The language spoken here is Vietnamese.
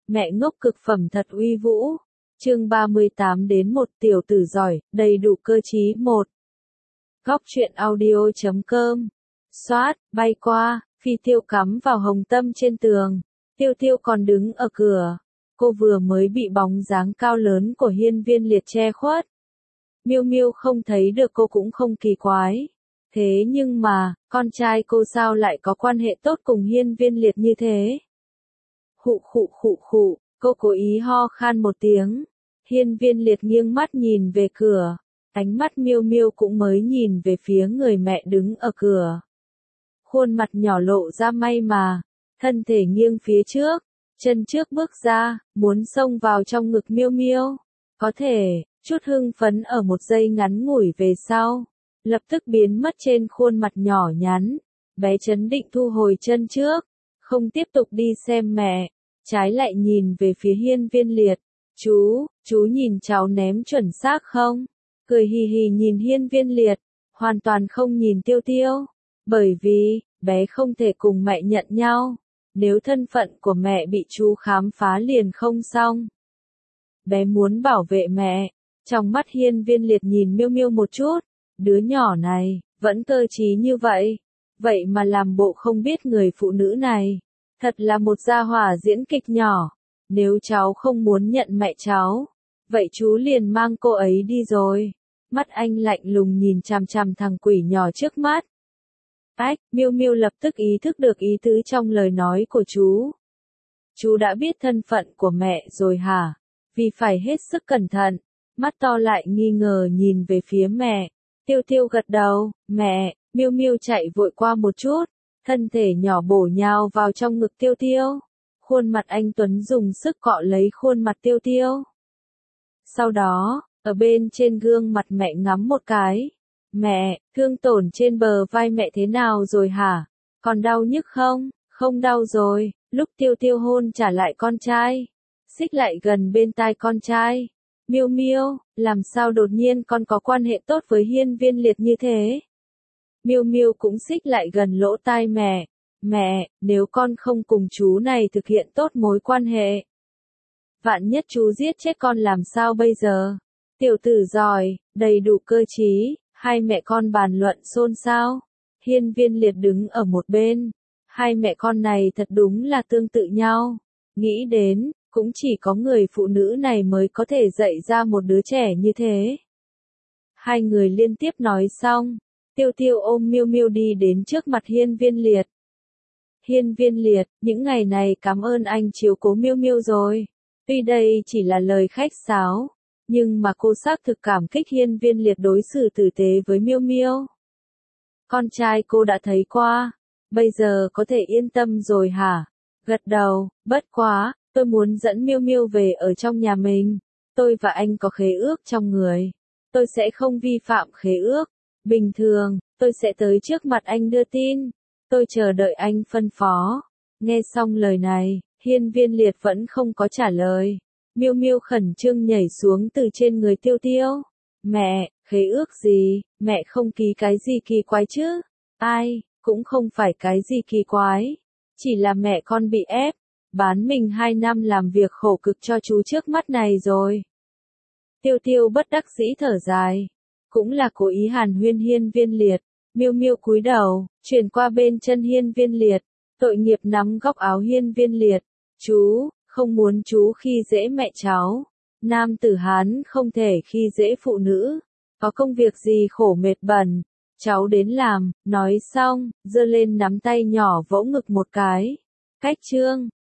Mẹ ngốc cực phẩm thật uy vũ. Chương 38 đến 1 tiểu tử giỏi, đầy đủ cơ trí 1. Góc truyện audio.com. Xoát, bay qua, phi tiêu cắm vào hồng tâm trên tường. Tiêu tiêu còn đứng ở cửa. Cô vừa mới bị bóng dáng cao lớn của Hiên Viên Liệt che khuất. Miêu Miêu không thấy được cô cũng không kỳ quái. Thế nhưng mà, con trai cô sao lại có quan hệ tốt cùng Hiên Viên Liệt như thế? Khụ khụ khụ khụ, cô cố ý ho khan một tiếng. Hiên Viên Liệt nghiêng mắt nhìn về cửa. Ánh mắt Miêu Miêu cũng mới nhìn về phía người mẹ đứng ở cửa. Khuôn mặt nhỏ lộ ra may mà, thân thể nghiêng phía trước, chân trước bước ra, muốn xông vào trong ngực Miêu Miêu. Có thể, chút hưng phấn ở một giây ngắn ngủi về sau, lập tức biến mất trên khuôn mặt nhỏ nhắn. Bé chấn định thu hồi chân trước, không tiếp tục đi xem mẹ, trái lại nhìn về phía Hiên Viên Liệt. Chú nhìn cháu ném chuẩn xác không? Cười hì hì nhìn Hiên Viên Liệt, hoàn toàn không nhìn Tiêu Tiêu. Bởi vì, bé không thể cùng mẹ nhận nhau. Nếu thân phận của mẹ bị chú khám phá liền không xong. Bé muốn bảo vệ mẹ. Trong mắt Hiên Viên Liệt nhìn Miêu Miêu một chút. Đứa nhỏ này, vẫn cơ trí như vậy. Vậy mà làm bộ không biết người phụ nữ này. Thật là một gia hỏa diễn kịch nhỏ. Nếu cháu không muốn nhận mẹ cháu, vậy chú liền mang cô ấy đi rồi. Mắt anh lạnh lùng nhìn chằm chằm thằng quỷ nhỏ trước mắt. Miêu Miêu lập tức ý thức được ý tứ trong lời nói của chú. Chú đã biết thân phận của mẹ rồi hả? Vì phải hết sức cẩn thận, mắt to lại nghi ngờ nhìn về phía mẹ. Tiêu Tiêu gật đầu, mẹ. Miêu Miêu chạy vội qua một chút, thân thể nhỏ bổ nhào vào trong ngực Tiêu Tiêu. Khuôn mặt anh Tuấn dùng sức cọ lấy khuôn mặt Tiêu Tiêu. Sau đó, ở bên trên gương mặt mẹ ngắm một cái. Mẹ, thương tổn trên bờ vai mẹ thế nào rồi hả? Còn đau nhức không? Không đau rồi. Lúc Tiêu Tiêu hôn trả lại con trai, xích lại gần bên tai con trai. Miêu Miêu, làm sao đột nhiên con có quan hệ tốt với Hiên Viên Liệt như thế? Miêu Miêu cũng xích lại gần lỗ tai mẹ. Mẹ, nếu con không cùng chú này thực hiện tốt mối quan hệ, vạn nhất chú giết chết con làm sao bây giờ? Tiểu tử giỏi, đầy đủ cơ trí. Hai mẹ con bàn luận xôn xao. Hiên Viên Liệt đứng ở một bên. Hai mẹ con này thật đúng là tương tự nhau. Nghĩ đến, cũng chỉ có người phụ nữ này mới có thể dạy ra một đứa trẻ như thế. Hai người liên tiếp nói xong. Tiêu Tiêu ôm Miêu Miêu đi đến trước mặt Hiên Viên Liệt. Hiên Viên Liệt, những ngày này cảm ơn anh chiếu cố Miêu Miêu rồi. Tuy đây chỉ là lời khách sáo, nhưng mà cô xác thực cảm kích Hiên Viên Liệt đối xử tử tế với Miêu Miêu. Con trai cô đã thấy qua, bây giờ có thể yên tâm rồi hả? Gật đầu, bất quá, tôi muốn dẫn Miêu Miêu về ở trong nhà mình. Tôi và anh có khế ước trong người. Tôi sẽ không vi phạm khế ước. Bình thường, tôi sẽ tới trước mặt anh đưa tin. Tôi chờ đợi anh phân phó. Nghe xong lời này, Hiên Viên Liệt vẫn không có trả lời. Miêu Miêu khẩn trương nhảy xuống từ trên người Tiêu Tiêu. Mẹ, khế ước gì? Mẹ không ký cái gì kỳ quái chứ? Ai, cũng không phải cái gì kỳ quái. Chỉ là mẹ con bị ép, bán mình 2 năm làm việc khổ cực cho chú trước mắt này rồi. Tiêu Tiêu bất đắc dĩ thở dài. Cũng là cố ý hàn huyên Hiên Viên Liệt. Miêu Miêu cúi đầu, chuyển qua bên chân Hiên Viên Liệt. Tội nghiệp nắm góc áo Hiên Viên Liệt. Chú, không muốn chú khi dễ mẹ cháu. Nam tử Hán không thể khi dễ phụ nữ. Có công việc gì khổ mệt bẩn, cháu đến làm. Nói xong, giơ lên nắm tay nhỏ vỗ ngực một cái. Cách chương.